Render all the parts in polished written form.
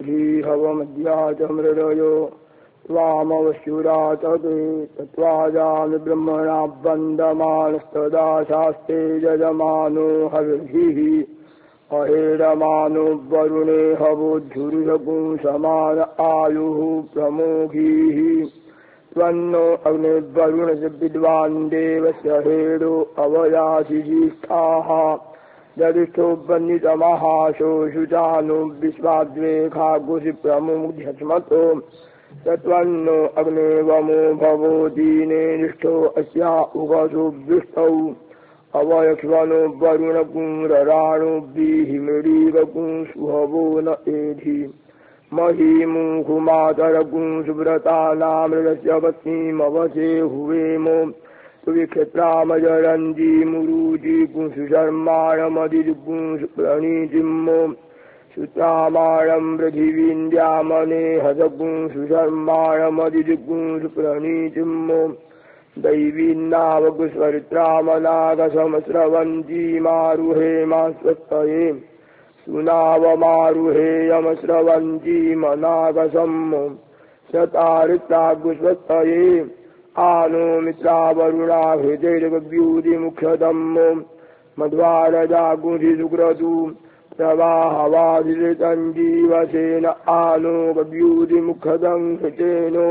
श्रीहवमध्याचमृदयो स्वामवशूराचते तत्त्वाजामि ब्रह्मणा वन्दमानस्तदा शास्त्रे यजमानो हविर्भिः अहेरमानो वरुणे हवोद्धुर्यपुंसमान आयुः प्रमोघीः त्वन्नो अग्निर्वरुणस्य विद्वान् देवस्य हेडो अवयासि ज्येष्ठाः यदिष्ठो वह्नितमहाशो शुचानो विश्वाद्वेखागुषि प्रमुग्ध्यस्मतो तत्त्वन्नो अग्नेवमो भवो दीने निष्ठो अस्या उगसो विष्टौ अवयक्ष्वनो वरुणपुंरराणो बीहिमृडीवपुं सुहवो न एधि महीमुखुमातरपुं सुव्रतानामृतस्य पत्नीमवसे हुवेमो सुविक्षत्रामजरञ्जीमुरुजीपुं सुशर्माणमदिपुं सुप्रणीतिमो सुत्रामाणं पृथिवीन्द्यामनेहसपुं सुशर्माणमदिपुं सुप्रणीतिमो दैवीन्नावकुस्वरित्रामनागसमस्रवन्तीमारुहेमास्वस्तये सुनावमारुहेयमस्रवन्तीमनागसम् शतारित्रागुस्वस्तये आनो मित्रावरुणाहृदैर्व्यूतिमुख्यदम्मो मध्वारजागुधिसुक्रतु प्रवाहवाधितञ्जीवसेन आनो व्यूतिमुखदं हृतेनो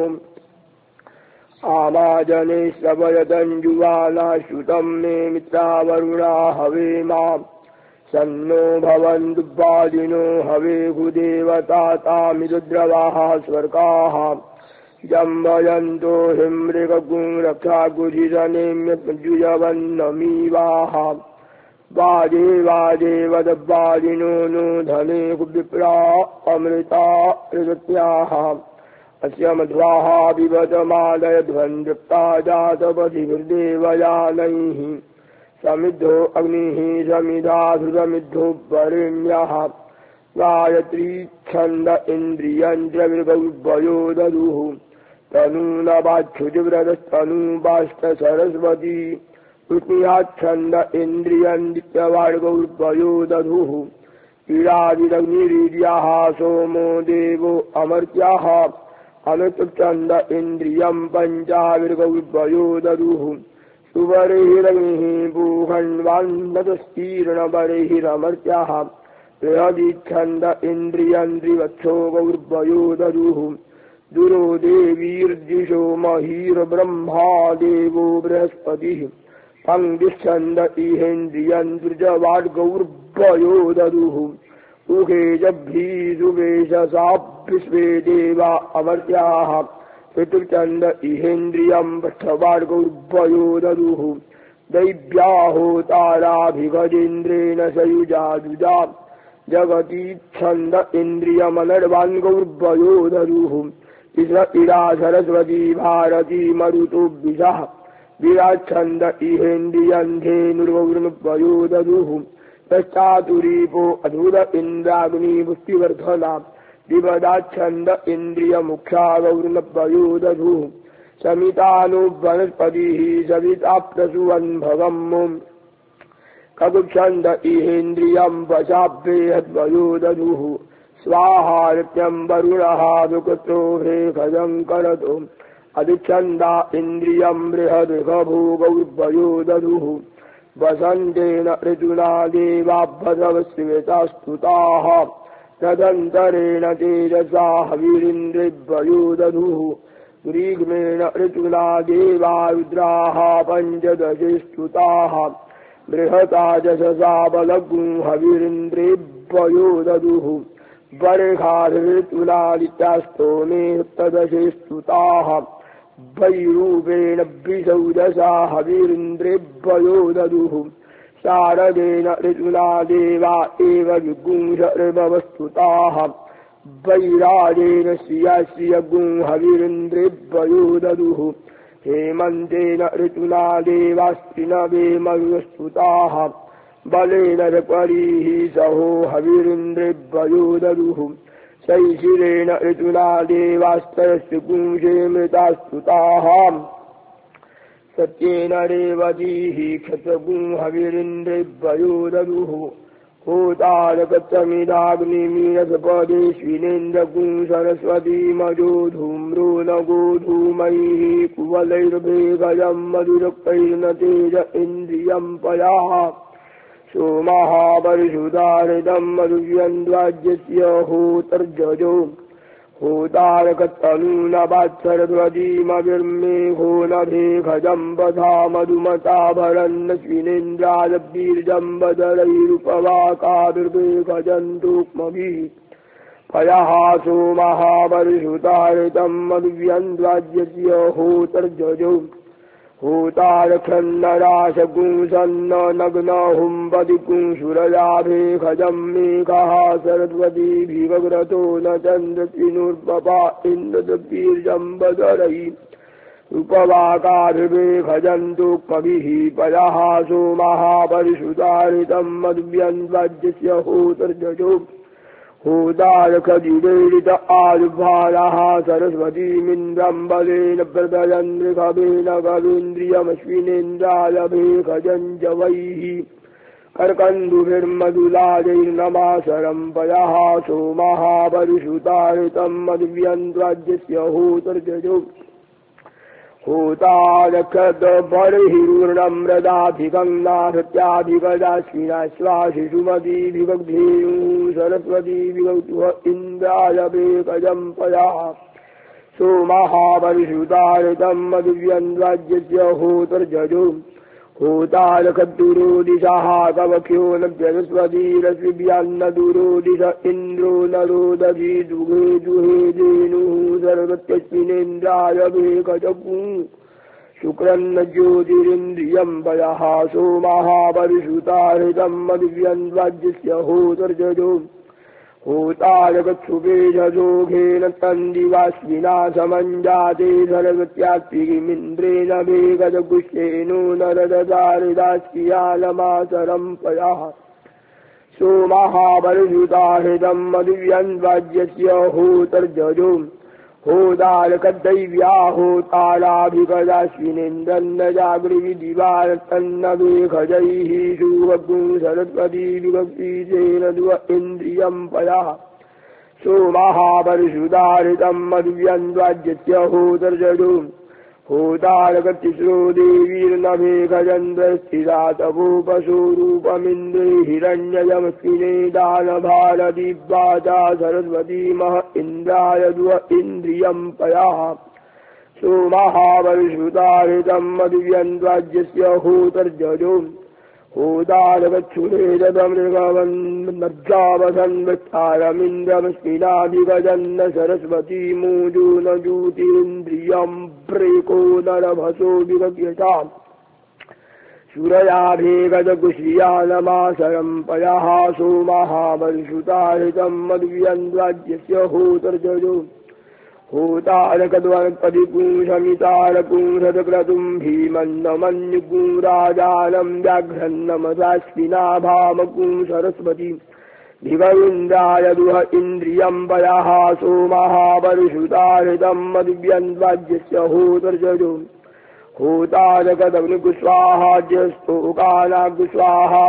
आमाजने श्रवयतञ्जुवाना श्रुतं मे मित्रावरुणा हवेमा सन्नो भवन्तु वादिनो हवेहुदेवतातामिरुद्रवाः स्वर्गाः जम्बयन्तो हिमृगगुं रक्षागुधिरनेम्यजुयवन्नमीवाः वाजे वाजे वदवादिनो नो धने विप्रा अमृता ऋतत्याः अस्य मध्वाः विवतमादयध्वन्दृप्ता जातपतिभिर्देवयानैः समिद्धो अग्निः समिधाधृतमिद्धो वरेण्यः गायत्री छन्द इन्द्रियञ्चविर्गौर्वयो ददुः तनूनवाच्छुचिव्रतस्तनूबाष्ट सरस्वती पृथ्व्याच्छन्द इन्द्रियन्दित्यवाड्गौर्वयो दधुः ईरादिरग्निरीड्याः सोमो देवो अमर्त्याः अमृतछन्द इन्द्रियं पञ्चाविर्गौर्वयो ददुः सुवरैरग्निः भूषण्वान्नतस्तीर्णवरैरमर्त्याः बृहदिच्छन्द इन्द्रियन्द्रिवत्सो गौर्वयो ददुः दुरो देवीर्दिशो महीर्ब्रह्मा देवो बृहस्पतिः पङ्क्तिश्छन्द इहेन्द्रियन्द्रिजवाड्गौर्वयो ददुः उगे जभ्रीसुवेशसा विश्वे देवा अमर्त्याः पितृचन्द इहेन्द्रियं पृष्ठवाड्गौर्वयो ददुः दैव्याहोताराभिगजेन्द्रेण सयुजाजुजा जगतीच्छन्द इन्द्रियमनर्वान्गौर्वयो ददुः इरा सरस्वती भारती मरुतो विषः विराच्छन्द इहेन्द्रियन्धेनुर्गौर्वयो ददुः तश्चातुरीपो अधुर इन्द्राग्निपुष्टिवर्धना विपदाच्छन्द इन्द्रियमुख्या गौर्वयो दधुः समितानो वनस्पतिः सविताप्रसुवन्भवम् कगुच्छन्द इहेन्द्रियं वशाभ्येहद्वयो दधुः स्वाहार्त्यं वरुणः दुकृतो ह्रेखजं करतु अधिच्छन्दा इन्द्रियं बृहदृगभो गौर्वयो दधुः वसन्तेन ऋतुना देवाभ्यवस्वेतास्तुताः तदन्तरेण तेजसा हविरिन्द्रिभ्यो दधुः ग्रीग्मेण ऋतुना देवा रुद्राः पञ्चदशे स्तुताः बृहता यशसा बलगुं हविरिन्द्रिभ्यो दधुः वर्षाऋतुनादित्यास्तोमे सप्तदशे स्तुताः वैरूपेण द्विषौदशा हविरिन्द्रिभ्यो दधुः शारदेन ऋतुना देवा एव विगुंशर्भवस्तुताः वैराजेन श्रिया श्रियगुं हविरिन्द्रिभ्यो दधुः हेमन्तेन ऋतुना देवास्त्रिनवे मरुस्तुताः बलेन ऋपरीः सहो हविरिन्द्रिभ्यो दधुः शैशिरेण ऋतुना देवास्तरस्य पुंसे मृतास्तुताः सत्येन रेवतीः क्षतगुं हविरिन्द्रिभ्यो दधुः होतारकच्चमिदाग्निमीरसपदेश्विनेन्द्रकुं सरस्वतीमजो धूम्रो न गोधूमैः कुवलैर्भेगजं मधुरक्तैर्न तेज इन्द्रियं पयाः सोमः परिषुधारितं मधुव्यन्द्वाज्यस्य होतर्जजो होतारकतनूनवात्सरध्वजीमविर्मेघो नभेखजं वधा मधुमताभरन्नश्विनेन्द्रादबीर्जं वदरैरुपवाकाभिर्वेखजन्तुक्मभिः पयः सोमः परिषुधारितं मधुव्यन्द्वाज्यस्य होतर्जजो होतारखन्नराशकुंसन्न नग्नहुम्बदिकुंशुरजाभेखजं मेघः सरस्वतीभिवग्रतो न चन्द्रसिनुर्पपा इन्द्रदबीर्जं वदरैः उपवाकाभिर्वेखजन्तुक्मभिः पयः सोमः परिषुधारितं मधुव्यन्द्वाज्यस्य होतर्जजो होतारखदिदैरित आयुभारः सरस्वतीमिन्द्रं बलेन प्रदयन्द्रिखभेन कवीन्द्रियमश्विनेन्द्रालभेखजं जवैः कर्कन्दुभिर्मधुलाजैर्नमासरं पयः सोमः परिषुधारितं मधुव्यन्द्वाज्यस्य होतर्जजो होतारकद्बर्हिरूर्णं मृदाधिकं नाहत्याधिकदाश्विनाश्वाशिषुमतीभिवग्धेयुः सरस्वतीभिवग्धुः इन्द्रायभेखजं पयः सोमः परिषुधारितं मधुव्यन्द्वाज्यस्य होतर्जजो होतारकद्दुरो दिशः कवख्यो न सरस्वतीरश्विभ्यान्न दुरो दिश इन्द्रो नरो दधि दुहे दुहे धेनुः सर्वत्यश्विनेन्द्रायभेखजगुं शुक्रन्न ज्योतिरिन्द्रियं पयः सोमः परिषुधारितं मधुव्यन्द्वाज्यस्य होतर्जजो होतारकच्छुभेषजोघेन तन्दिवाश्विना समञ्जाते सर्वत्यात्मिन्द्रेण भेगजगुष्येनो नरददारिदाश्रियालमासरं पयः सोमः परिषुधारितं मधुव्यन्द्वाज्यस्य होतर्जजो होतारकदैव्या होताराभिगदाश्विनेन्द्रन्न जागृविदिवानतन्नभेखजैः शुभगुं सरस्वतीभिभक्तिजेन दुह इन्द्रियं पयः सोमः परिषुधारितं मधुव्यन्द्वाज्यस्य होतर्जजो होतारकतिस्रो देवीर्नभेखजन्द्रस्थिता तपोपशोरूपमिन्द्रे हिरण्ययमश्विने दानभारदीप्वाचा सरस्वतीमः इन्द्राय दुह इन्द्रियं पयः सोमः परिषुधारितं मधुव्यन्द्वाज्यस्य होतर्जजो होतारकच्छुरेदमृगवन्नज्जावसन्वृत्तारमिन्द्रमश्विनाभिगजन्न सरस्वती मूजो न ज्योतिरिन्द्रियं प्रेको नरभसो विगव्यताम् शूरयाभेगजगुश्रियानमासरं पयः सोमः परिषुधारितं मधुव्यन्द्वाज्यस्य होतर्जजो होतारकद्वनपदिपुंसमितारपुंसक्रतुं भीमन्नमन्युकुं राजानं व्याघ्रन्नमसाश्विनाभामकुं सरस्वती भिवविन्द्राय दुह इन्द्रियं पयः सोमः परिषुधारितं मधुव्यन्द्वाज्यस्य होतर्जजो होतारकदग्निगुस्वाहाज्यस्तोकानागुस्वाहा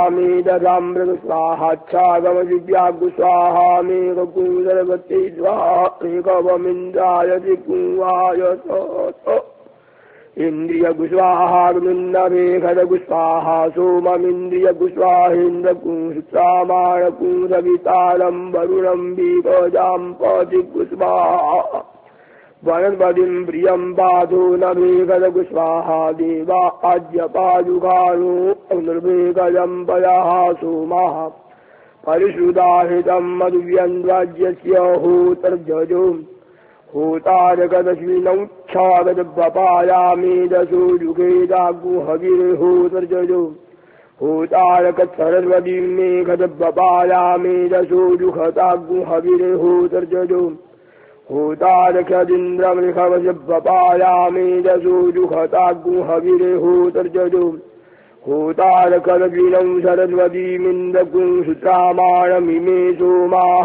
मेदधामृगस्वाहाच्छागमदिव्यागुस्वाहा मेघकुंसर्वत्यै स्वाहा एकवमिन्द्राय त्रिकुंवायस इन्द्रियगुस्वाहाग्निन्नभेखदगुस्वाहा सोममिन्द्रियगुस्वाहेन्द्रकुंसुत्रामाणकुंसवितारं वरुणं बीकजां पतिगुस्वाहा वनस्पतिं प्रियं पाथो नभेखदगुस्वाहा देवा आज्यपादुकानो अग्निर्भेखजं पयः सोमः परिषुधारितं मधुव्यन्द्वाज्यस्य होतर्जजो होतारकदश्विनौच्छागदपपायामेदसो जुखेदागुहविर्होतर्जजो होतारकत्सरस्वतीं मेघदपपायामेदसो जुखतागुहविर्होतर्जजो होतारकदिन्द्रमृखवशपपायामेदसो जुखतागुहविर्होतर्जजो होतारकद्विनं सरस्वतीमिन्द्रकुं सुत्रामाणमिमे सोमाः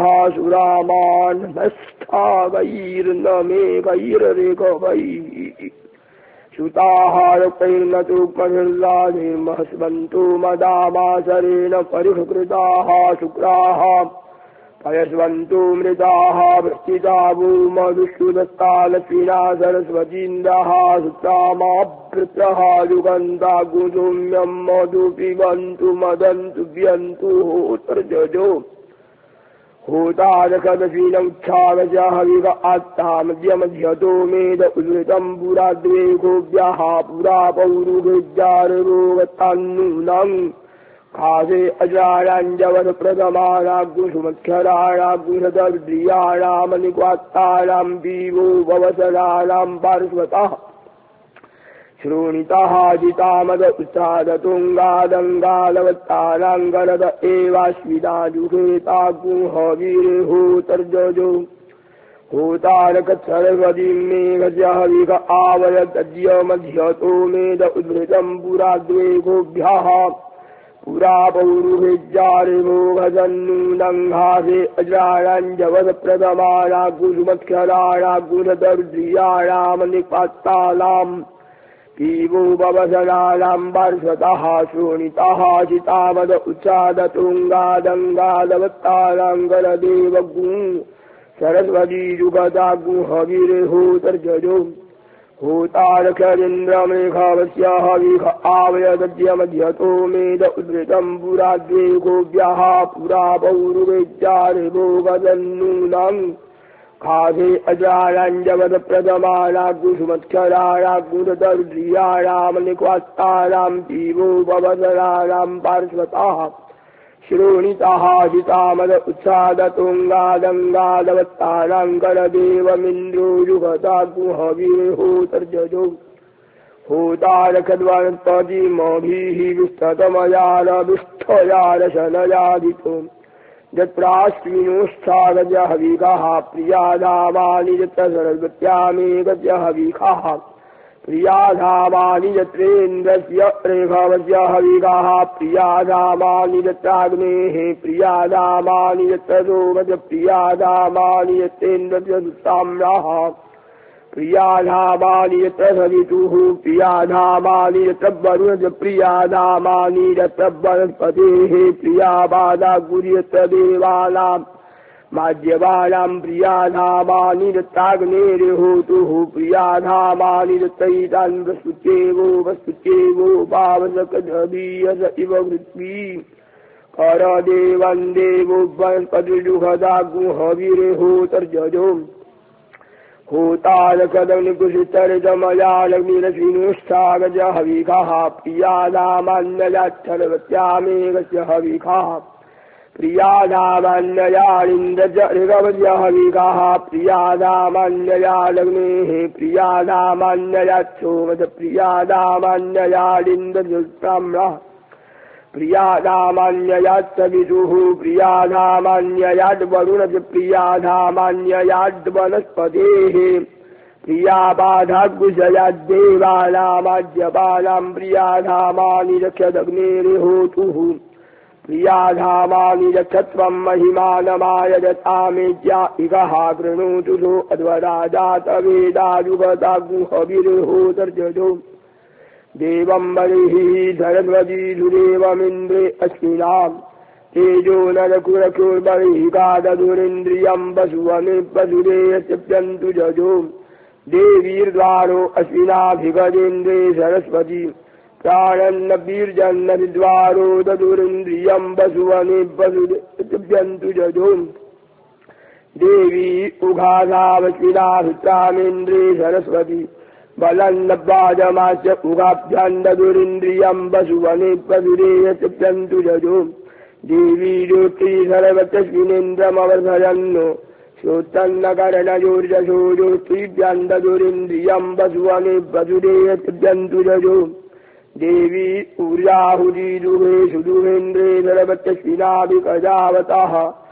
सुरामानस्थावैर्न मेघैर्रेखवैः सुताहारकैर्नतु महिर्लाधिर्महस्वन्तु मदामासरेण परिष्कृताः शुक्राः पयस्वन्तु मृताः वृष्टिता वो मधुश्रुदत्तालक्ष्मीना सरस्वतीन्द्रः सुतामाभृतः युगन्ता गुसुम्यं मधु पिबन्तु मदन्तु व्यन्तु होतर्जजो होतारकदशीनमुच्छागजः विव आत्ता मध्यमध्यतो मेद उद्वृतं पुरा द्वे गोभ्यः पुरा पौरुभेज्जारोगतान्नूनम् खासे अजाराञ्जवद प्रथमानाग्गुसुमक्षराणाग्गुसदर्द्रियाणामनिक्वात्तानां दीवो भवसराणां पार्श्वतः श्रोणितः जितामद उत्सादतुङ्गादङ्गालवत्तानां गरद एवाश्विदाजुहेतागुहवीर्होतर्जजो होतारकत्सर्वतीं मेघस्य हविक आवयतद्य मध्यतो मेद उद्भृतं पुरा द्वे गोभ्यः पुरा पौरुभेज्जारिभो भजन्नूनङ्घासे अज्राणाञ्जवद प्रथमानाग्गुसुमक्षराणाग्गुसदर्द्रियाणामनिक्वात्तानां पीवो भवसराणां पार्श्वतः शोणितः चितामद उत्सादतुङ्गादङ्गालवत्तानां गरदेवगुं सरस्वती जुगदागुहवीर्होतर्जजो होतारकरिन्द्रमेघवस्य हविख आवयदद्य मध्यतो मेद उद्वृतं पुरा द्वे गोभ्यः पुरा पौरुभेज्जारिभो वदन्नूनम् खासे अजाराञ्जवद प्रथमानाग्गुसुमक्षराणाग्गुसदर्द्रियाणामनिक्वात्तानां पीवो भवसराणां पार्श्वतः श्रोणितः जितामद उत्सादतुङ्गादङ्गालवत्तानां गरदेवमिन्द्रो जुगदागुहवीर्होतर्जजो होतारकद्वनत्पतिमभिः विष्ठतमयारविष्ठयारशनयादितो यत्राश्विनोश्चागज हविकः प्रियाधामानि यत्र सरस्वत्यामेकस्य हविकः प्रियाधामानि यत्रेन्द्रस्य रेखवस्य हविकः प्रियाधामानि यत्राग्नेः प्रियाधामानि यत्र सोमस्य प्रियाधामानि यत्रेन्द्रस्य सुताम्रः प्रियाधामानि यत्र सवितुः प्रियाधामानि यत्र वरुणस्य प्रियाधामानि यत्र वनस्पतेः प्रियाबाधागुरि यत्र देवानां माध्यमानां प्रियाधामानि यत्राग्नेर्होतुः प्रियाधामानि यत्रैतान् वस्तुचेवो भावसकदीयस इव पृथ्वी करदेवं देवो वनस्पतिजुगदागुहवीर्होतर्जजो होतारकदग्निकुशितरितमयालग्निरश्विनोश्चागज हविकः प्रियाधामान्ययाच्छर्वत्यामेकस्य हविकः प्रियाधामान्ययालिन्द्रस्य ऋगवस्य हविकः प्रियाधामान्ययालग्नेः प्रियाधामान्ययाच्छोमस्य प्रियाधामान्ययालिन्द्रस्य प्रियाधामान्ययात्सवितुः प्रियाधामान्ययाद्वरुणस्य प्रियाधामान्ययाद्वनस्पतेः प्रियाबाधाग्गुसयाद्देवानामाज्यपानां प्रियाधामानि रक्षदग्नेर्होतुः प्रियाधामानि रक्षत्वं महिमानमायजतामेज्या इकः कृणोतु सो अध्वराजातवेदायुगदागुहवीर्होतर्जजो देवं बलिः सरस्वती सुदेवमिन्द्रे अश्विनां तेजो नरकुरकुर्बलिः कादधुरिन्द्रियं वसुवने वसुदेयस्यप्यन्तु जजो देवीर्द्वारो अश्विनाभिगजेन्द्रे सरस्वती प्राणन्नवीर्जन्नद्वारो दधुरिन्द्रियं वसुवने वसुदेयस्यप्यन्तु जजो देवी उघाधावश्विनाभित्रामेन्द्रे सरस्वती बलन्नवाजमास्य उगाभ्यान्दधुरिन्द्रियं वसुवने वसुदेयस्यप्यन्तु जजो देवी ज्योति सर्वतस्मिनेन्द्रमवर्धयन्नो श्रोतन्नकरणयोर्जशो ज्योतिभ्यन्दधुरिन्द्रियं वसुवने वसुदेयस्यप्यन्तु जजो देवी ऊर्जाहुतिदुहे सुदुहेन्द्रे सर्वतस्मिनाभिकजावतः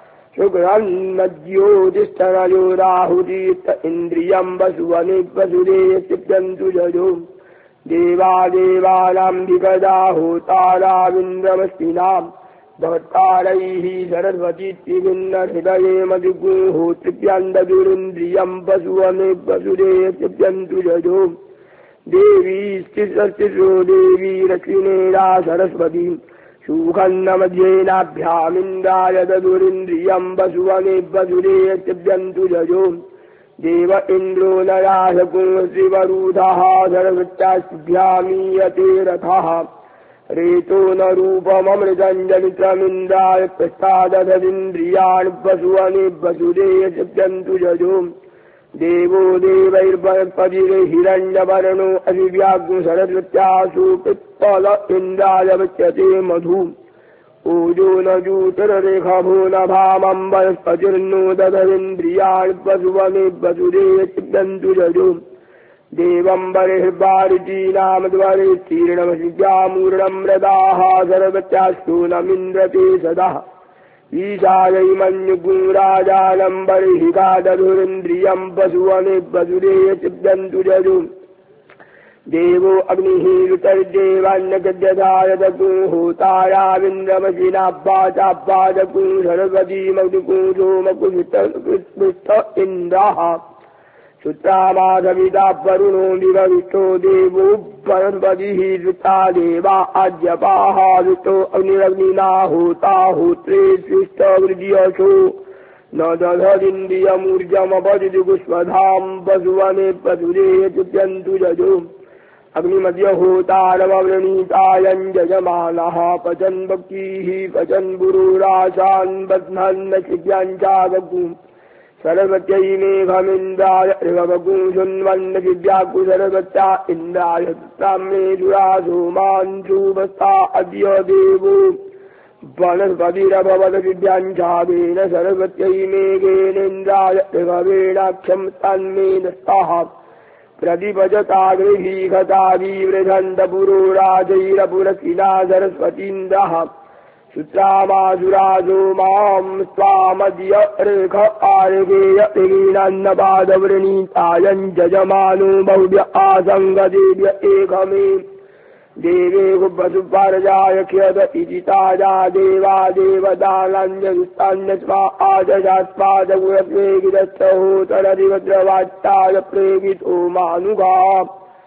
शुक्रन्मज्योतिष्ठनयो राहुतीर्थ इन्द्रियं वसुवने वसुदेयस्यप्यन्तु जजो देवादेवानां विगदा होताराविन्द्रमस्तिनां भवत्कारैः सरस्वतीभिन्नहृदये मधुगुहोत्रिभ्यन्दधुरिन्द्रियं वसुवने वसुदेयस्यप्यन्तु जजो देवी स्थितिस्थितो देवी रश्मिनेरा सरस्वती सुखन्न मध्येनाभ्यामिन्द्राय ददुरिन्द्रियं वसुवने वसुरे चिद्यन्तु जजो देव इन्द्रो नराशकुंश्रीवरूधः सरस्वत्याभ्यामीयते रथः रेतो न रूपममृतञ्जलित्रमिन्द्राय प्रस्तादधदिन्द्रियाणि वसुवने वसुरे चिद्यन्तु जजो देवो देवैर्पतिर्हिरण्यवर्णो अभिव्याग्नो सरस्वत्यासु पिप्पल इन्द्राय वच्यते मधु ओजो न जूतररेखभो न भामं वनस्पतिर्नो दधरिन्द्रियाणि वसुवने वसुरे चिद्यन्तु जजो देवं बर्हिर्वारितीनां द्वारितीर्णमसिद्यामूर्णं मृदाः सर्वत्यास्तु नमिन्द्रते सदा ईशायै मन्युगुराजानं बर्हिका दधुरिन्द्रियं वसुवने वसुरे चिद्यन्तु जजो देवो अग्निः ऋतर्देवान्यगद्यधारदगु होताराविन्द्रमसिनाब्बाचाब्बादगु सरस्वती मधुगु सोमकुस्पृष्ट इन्द्रः सुत्रामाधविता वरुणो विभविष्टो देवो वनस्पतिः ऋता देवा आद्यपाः ऋतो अग्निरग्निना होता होत्रे सृष्टवृद्यशो न दधरिन्द्रियमूर्जमपदिगुष्मधां वसुवने वसुरे चिद्यन्तु जजो अग्निमद्य होतारमवृणीतायं यजमानः पचन् भक्तिः पचन् गुरुराशान् बध्नन् शिव्याञ्चागु सरस्वत्यै मेघमिन्द्राय ऋगवगु शृण्वन् शिव्यागु सरस्वत्या इन्द्राय ताम्रे दुरासो मांशुभस्ता अद्य देवो वनस्पतिरभवत् शिव्याञ्चागेन सरस्वत्यै मेघेनेन्द्राय ऋगवेणाख्यं तन्मेनस्तः प्रतिभजताग्निभीखताभिवृधन्तपुरोराजैरपुरस्थिता सरस्वतीन्द्रः सुत्रामासुराजो मां स्वामद्य ऋख आर्गेय ऋगीणान्नपादवृणीतायं जजमानो बहुभ्य आसङ्गदेभ्य एकमे देवे वसुपर्जाय ख्यत इति ताजा देवा देवदानान्यदुस्तान्यस्मा आदशास्पादगुरप्रेगितस्थहोतरधिवद्रवाट्टाय प्रेगितो मानुगा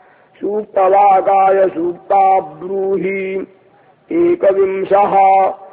सूक्तवाकाय सूक्ता ब्रूहि एकविंशः